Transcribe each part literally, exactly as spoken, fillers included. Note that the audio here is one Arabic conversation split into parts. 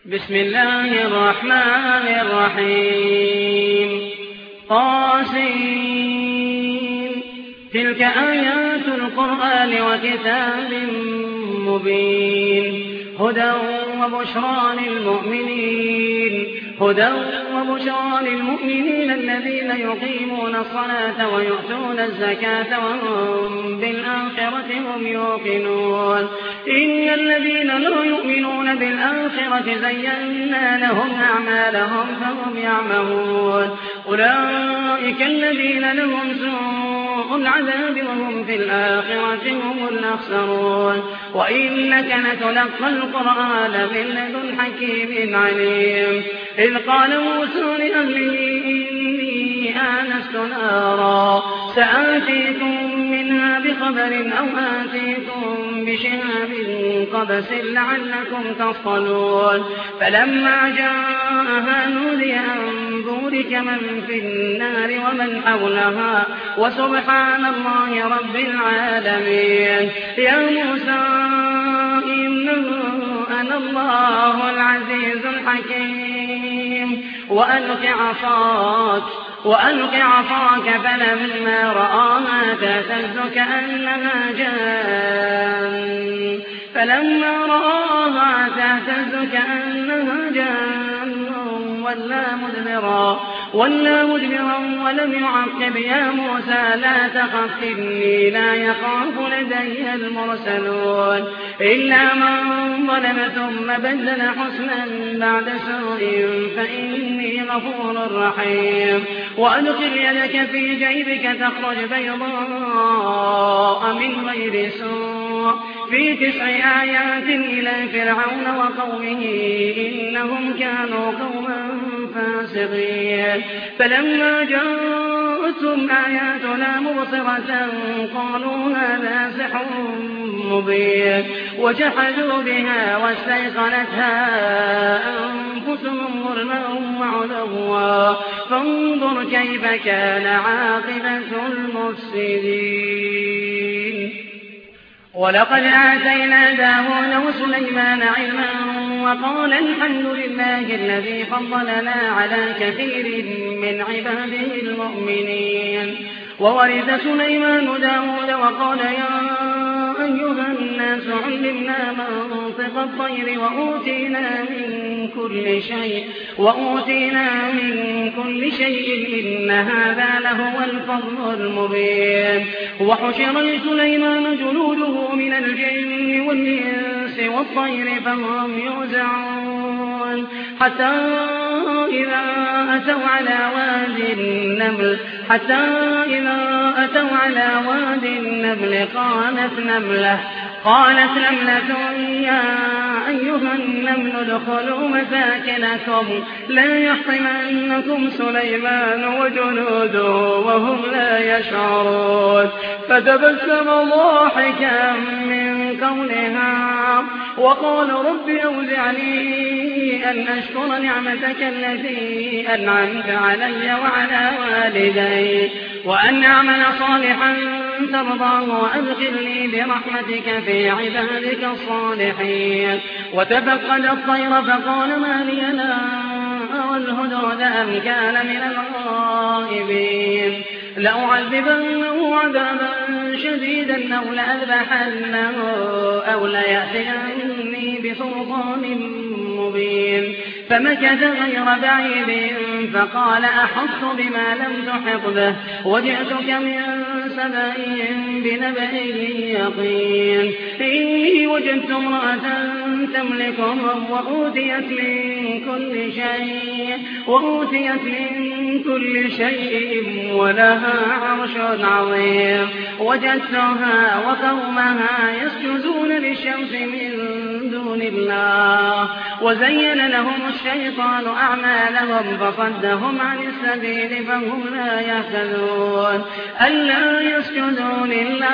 بسم الله الرحمن الرحيم طاسين تلك آيات القرآن وكتاب مبين هدى وبشرى للمؤمنين هدى وبشرى للمؤمنين الذين يقيمون الصلاة ويؤتون الزكاة وهم بالآخرة هم يوقنون إن الذين لا يؤمنون بالآخرة زينا لهم أعمالهم فهم يعمهون أولئك الذين لهم سوء العذاب وهم في الآخرة هم الأخسرون وإنك لتلقى القرآن من لدن حكيم عليم إذ قال موسى لأهله إني آنست نارا سآتيكم منها بخبر أو آتيكم بشهاب قبس لعلكم تصطلون فلما جاءها نودي أن بورك من في النار ومن حولها وسبحان الله رب العالمين يا موسى إنه أنا الله العزيز الحكيم وألق عصاك وألق عصاك فلما رآها تهتز كأنها جان فلما رآها تهتز كأنها جان ولا مدبرا ولا مدبرا ولم يعقب يا موسى لا تخف إني لا يخاف لدي المرسلون إلا من ظلم ثم بدل حسنا بعد سوء فإني غفور رحيم وأدخل يدك في جيبك تخرج بيضاء من غير سوء في تسع آيات إلى فرعون وقومه إنهم كانوا قوما فاسقين فلما جاءتهم آياتنا مبصرة قالوا هذا سحر مبين وجحدوا بها واستيقنتها أنفسهم ظلما وعلوا فانظر كيف كان عاقبة المفسدين ولقد آتينا داود وسليمان علما وقال الحمد لله الذي فضلنا على كثير من عباده المؤمنين وورث سليمان داود وقال يا أيها الناس علمنا منطق الطير وأوتينا من كل شيء وأوتينا من كل شيء إن هذا لهو الفضل المبين وحشر لسليمان جنوده من الجن والإنس والطير فهم يوزعون حتى إذا أتوا على واد النمل حتى إذا أتوا على واد النمل قالت نملة قالت نملة يا أيها النمل ادخلوا مساكنكم لا يحطمنكم سليمان وجنوده وهم لا يشعرون فتبسم ضاحكا من قولها وقال رب أوزعني أن أشكر نعمتك التي أنعمت علي وعلى والدي وأن أعمل صالحا ترضاه وأدخلني برحمتك في عبادك الصالحين وتفقد الطير فقال ما لي لا أرى الهدهد أم كان من الغائبين لأعذبنه عذابا شديدا أو لأذبحنه أو ليأتيني بسلطان مبين فمكث غير بعيد فقال أحط بما لم تحط به وجئتك من سبأ بنبأ يقين إني وجدت امرأة تملكهم وأوتيت من كل شيء وأوتيت من كل شيء ولها عرش عظيم وجدتها وقومها يسجدون للشمس من دون الله وزين لهم الشيطان أعمالهم فصدهم عن السبيل فهم لا يهتدون ألا يسجدوا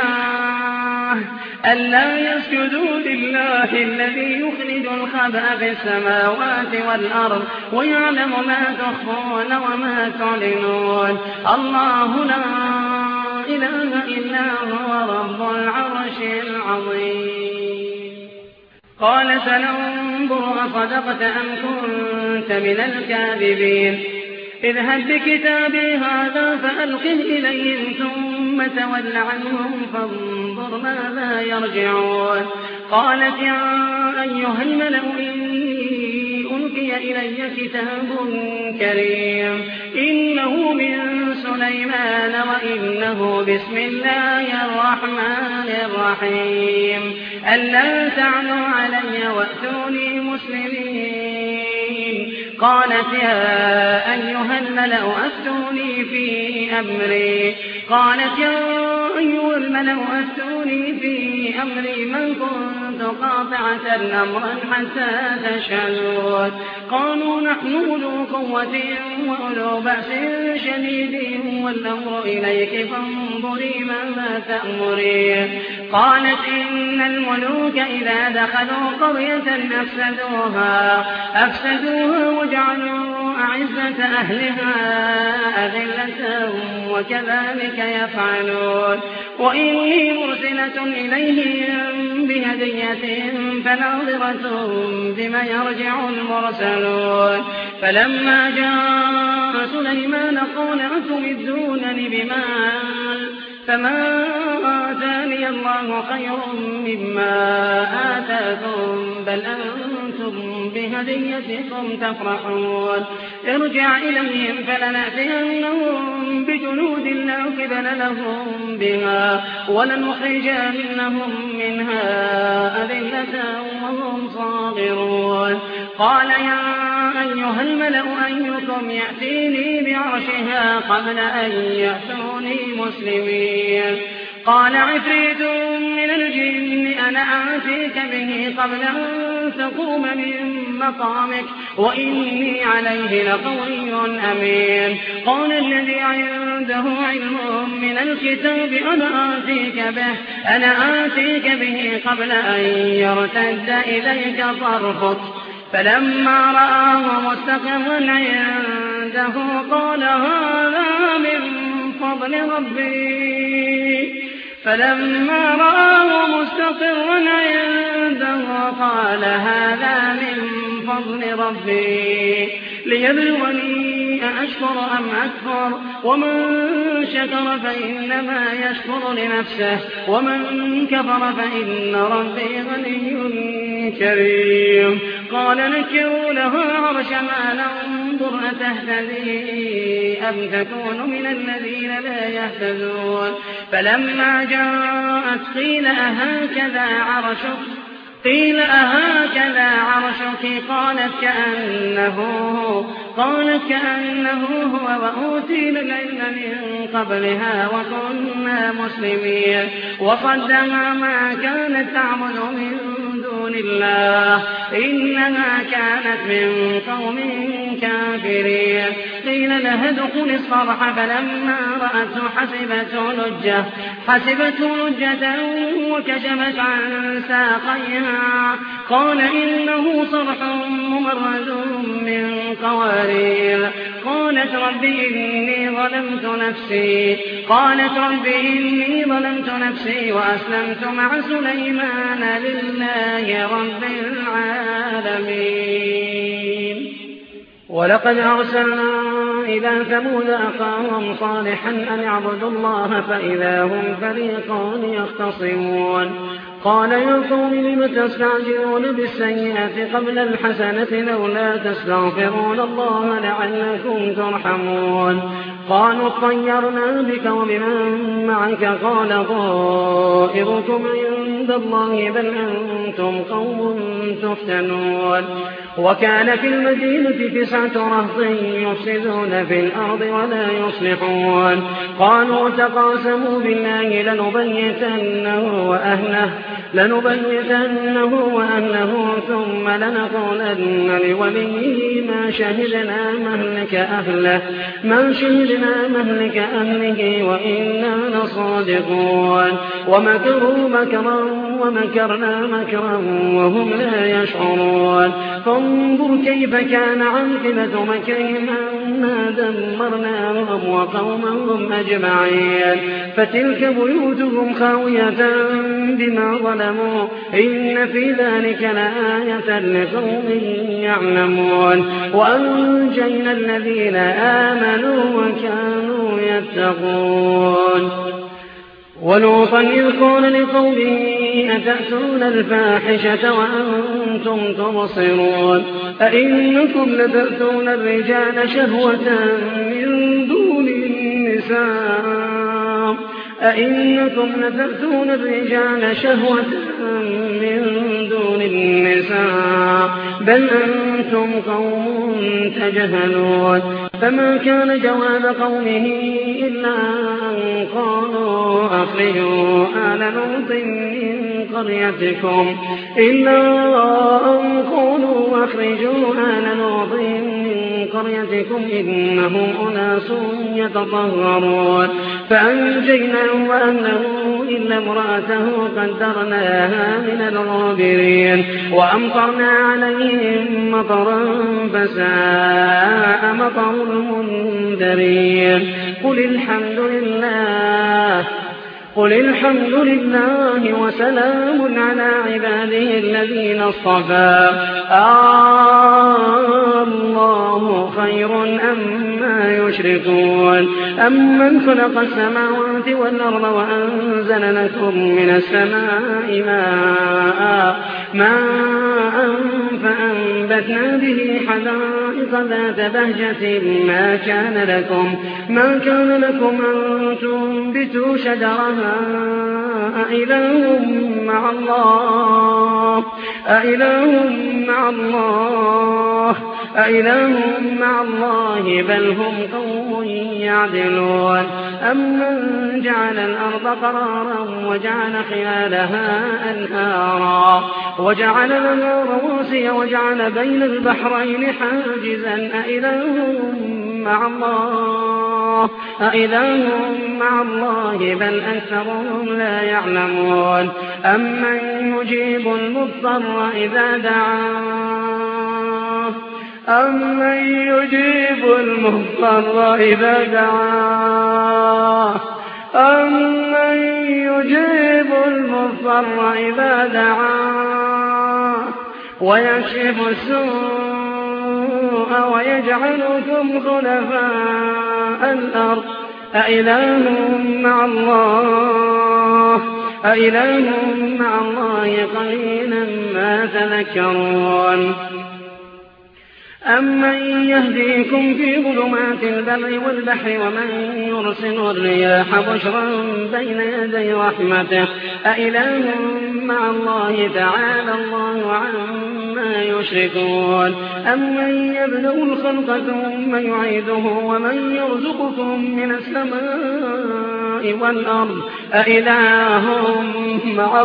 لله ألا يسجدوا لله الذي يخرج الخبأ في السماوات والأرض ويعلم ما تخفون وما تعلنون الله لا إله إلا هو رب العرش العظيم قال سننظر أصدقت أم كنت من الكاذبين اذهب بكتابي هذا فألقه إليهم ثم تول عنهم فانظر ماذا يرجعون قالت يا أيها الملأ إني ألقي إلي كتاب كريم إنه من سليمان وإنه بسم الله الرحمن الرحيم ألا تعلوا علي وأتوني مسلمين قالت يا أيها الملأ أفتوني في أمري قالت يا أيها الملأ أفتوني في أمري ما كنت قاطعة أمرا حتى تشهدون قالوا نحن أولو قوة وأولو بأس شديد والأمر إليك فانظري ماذا تأمرين قالت إن الملوك إذا دخلوا قرية أفسدوها أفسدوها وجعلوا أعزة أهلها أذلة وكذلك يفعلون وإني مرسلة إليهم بهدية فناظرة بما يرجع المرسلون فلما جاء سليمان قال أتمدونني بمال فما آتاني الله خير مما آتاكم بل أنتم بهديتكم تفرحون ارجع إليهم فلنأتينهم بجنود لا قبل لهم بها ولنخرجنهم منها أذلة وهم صاغرون قال يا أيها الملأ أيكم يأتيني بعرشها قبل أن يأتوني مسلمين قال عفريت من الجن أنا آتيك به قبل أن تقوم من مقامك وإني عليه لقوي أمين قال الذي عنده علم من الكتاب أنا آتيك به أنا آتيك به قبل أن يرتد إليك طرفك فلما رآه مستقرا عنده قال هذا من فضل ربي فلما رآه مستقرا عنده قال هذا من فضل ربي ليبلوني أأشكر أم أكفر ومن شكر فإنما يشكر لنفسه ومن كفر فإن ربي غني كريم قال نكروا لها عرشها ننظر أتهتدي أم تكون من الذين لا يهتدون فلما جاءت قيل أهكذا عرشك قيل أهكذا عرشك قالت كأنه هو قالت كأنه هو وأوتينا العلم من قبلها وكنا مسلمين وصدها ما كانت تعبد من دون الله إنها كانت من قوم كافرين قيل لها ادخل الصرح فلما رأته حسبته لجة حسبته لجة وكشفت عن ساقيها قال إنه صرح ممرد من قوارير قالت رب إني ظلمت نفسي قالت رب إني ظلمت نفسي وأسلمت مع سليمان لله رب العالمين ولقد أرسلنا إلى ثمود أخاهم صالحا أن اعبدوا الله فإذا هم فريقان يختصمون قال يا قوم لم تستعجلون بالسيئات قبل الحسنة لولا تستغفرون الله لعلكم ترحمون قالوا اطيرنا بك وبمن معك قال طائركم عند الله بل أنتم قوم تفتنون وكان في المدينة تسعة رهط يفسدون في الأرض ولا يصلحون قالوا تقاسموا بالله لنبيتنه وأهله لنبيتنه وأهله ثم لنقولن لوليه ما شهدنا مهلك أهله ما شهدنا مهلك أهله وإنا لصادقون ومكروا مكرا ومكرنا مكرا وهم لا يشعرون فانظر كيف كان عاقبة مكرهم أنا دمرناهم وقومهم أجمعين فتلك بيوتهم خاوية بما ظلموا إن في ذلك لآية لقوم يعلمون وأنجينا الذين آمنوا وكانوا يتقون ولوطا إذ قال لقومه أتأتون الفاحشة وأنتم تبصرون أئنكم لتأتون الرجال شهوة من دون النساء أئنكم لتأتون الرجال شهوة من دون النساء بل أنتم قوم تجهلون فما كان جواب قومه إلا أن قالوا أخرجوا آل لوط من قريتكم إلا أن قالوا أخرجوا آل لوط من قريتكم إنهم أناس يتطهرون فأنجيناه وأهله إلا امرأته قدرناها من الغابرين وأمطرنا عليهم مطرا فساء مطر المنذرين قل الحمد لله قل الحمد لله وسلام على عباده الذين اصطفى الله خير أما يشركون أمن خلق السماوات والأرض وأنزل لكم من السماء ماء ماء فأنبتنا به حدائق ذات بهجة ما كان لكم ما كان لكم أن تنبتوا شجرها أإله مع الله أإله مع الله أإله مع الله بل هم قوم يعدلون أمن جعل الأرض قرارا وجعل خلالها أنهارا وجعل لها رواسي وجعل بين البحرين حاجزا أإله مع الله أإله مع الله بل أكثرهم لا يعلمون أمن يجيب المضطر إذا دعاه أمن يجيب المضطر إذا دعاه أمن يجيب المضطر إذا دعاه ويكشف السوء ويجعلكم خلفاء الأرض أإله مع الله أإله مع الله قليلا ما تذكرون أمن يهديكم في ظلمات البر والبحر ومن يرسل الرياح بشرا بين يدي رحمته أإله مع الله تعالى الله عما يشركون أمن يبدأ الخلق ثم يعيده ومن يرزقكم من السماء والأرض أإله مع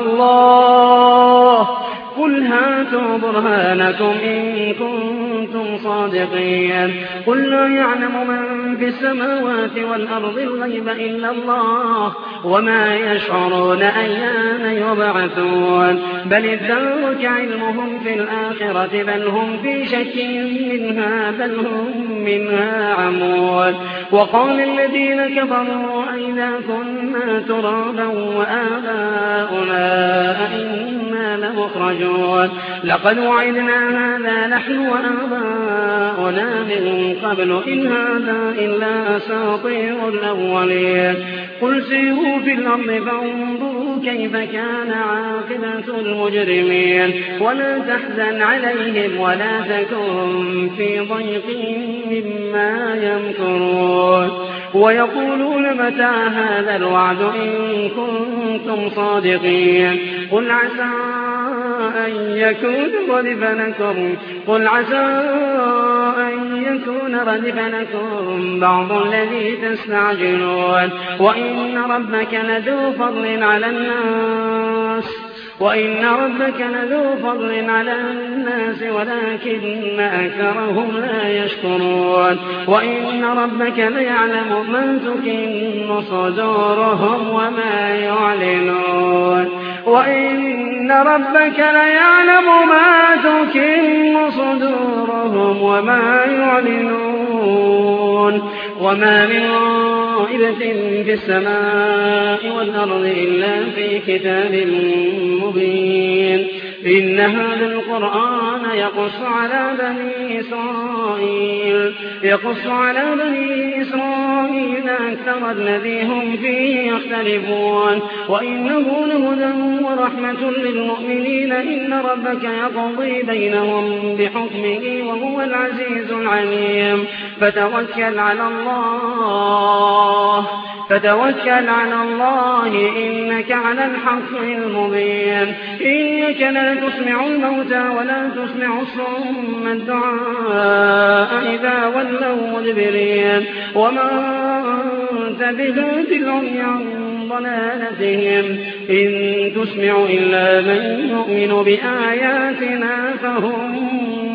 الله قل هاتوا برهانكم إن كنتم صادقين قل لا يعلم من في السماوات والأرض الغيب إلا الله وما يشعرون أيان يبعثون بل ادارك علمهم في الآخرة بل هم في شك منها بل هم منها عمون وقال الذين كفروا أئذا كنا ترابا وآباؤنا أئنا لمخرجون لقد وعدنا هذا نحن وآباؤنا من قبل إن هذا إلا أساطير الأولين قل سيروا في الأرض فانظروا كيف كان عاقبة المجرمين ولا تحزن عليهم ولا تكن في ضيق مما يمكرون ويقولون متى هذا الوعد إن كنتم صادقين قل عسى أن يكون ردف لكم قل عسى أن يكون ردف لكم بعض الذي تستعجلون وإن ربك لذو فضل على الناس وإن ربك لذو فضل على الناس ولكن أكثرهم لا يشكرون وإن ربك ليعلم ما تكن صدورهم وما يعلنون وإن ربك ليعلم ما تكن صدورهم وما يعلنون وما من طائبة في السماء والأرض إلا في كتاب مبين إن هذا القرآن يقص على بني إسرائيل يقص على بني إسرائيل أكثر الذي هم فيه يختلفون وإنه لهدى ورحمة للمؤمنين إن ربك يقضي بينهم بحكمه وهو العزيز العليم فتوكل على الله فتوكل على الله إنك على الحق المبين إنك لا تسمع الموتى ولا تسمع الصم الدعاء إذا ولوا مدبرين وما أنت بهاد العمي عن ضلالتهم إن تسمع إلا من يؤمن بآياتنا فهم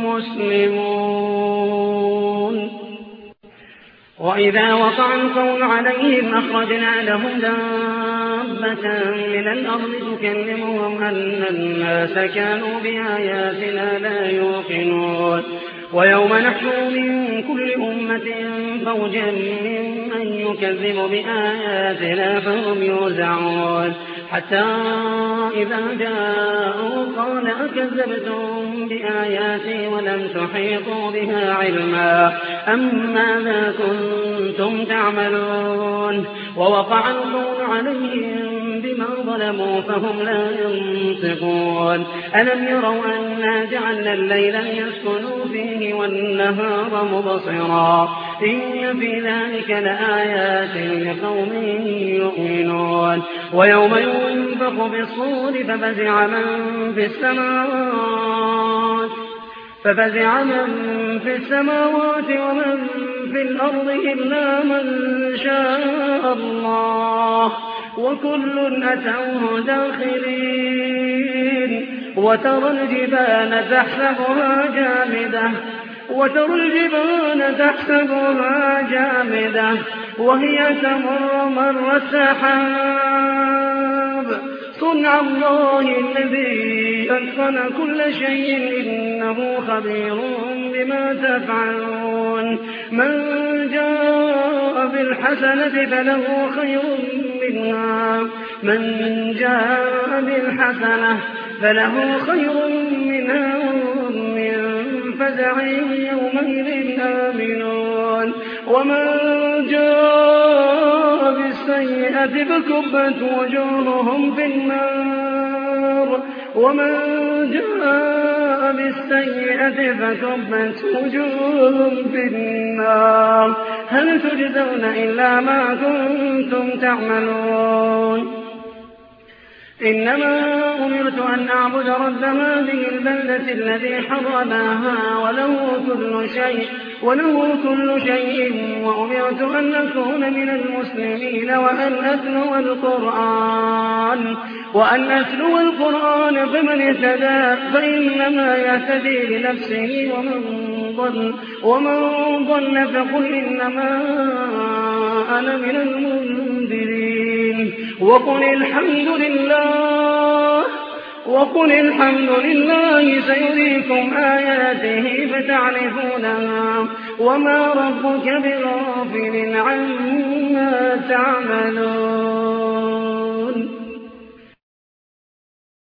مسلمون وإذا وقع القول عليهم أخرجنا لهم دابة من الأرض تكلمهم أن الناس كانوا بآياتنا لا يوقنون ويوم نحشر من كل أمة فوجا ممن يكذب بآياتنا فهم يوزعون حتى إذا جاءوا قال أكذبتم بآياتي ولم تحيطوا بها علما أم ماذا كنتم تعملون ووقع القول عليهم بما ظلموا فهم لا ينطقون ألم يروا أنا جعلنا الليل يسكنوا فيه والنهار مبصرا إن في ذلك لآيات لقوم يؤمنون ويوم ينفخ بالصور ففزع من في السماوات ففزع من في السماوات ومن في الأرض إلا من شاء الله وكل أتوه داخرين وترى الجبال تحسبها جامدة وترى الجبال تحسبها جامدة وهي تمر مر السحاب صنع الله الذي أتقن كل شيء إنه خبير بما تفعلون من جاء بالحسنة فله خير منها من جاء بالحسنة فله خير منها من فزع يومئذ آمنون ومن جاء بالسيئة فكبت وجوههم في النار ومن جاء بالسيئة فكبت وجوههم في النار هل تجزون إلا ما كنتم تعملون إنما أمرت أن أعبد رب هذه البلدة الذي حرمها وله كل شيء وله كل شيء وأمرت أن أكون من المسلمين وأن أتلو القرآن وأن أتلو القرآن فمن اهتدى فإنما يهتدي لنفسه ومن ضل ومن ضل فقل إنما أنا من المنذرين وقل الحمد لله وقل الحمد لله سيريكم آياته فتعرفونها وما ربك بغافل عما تعملون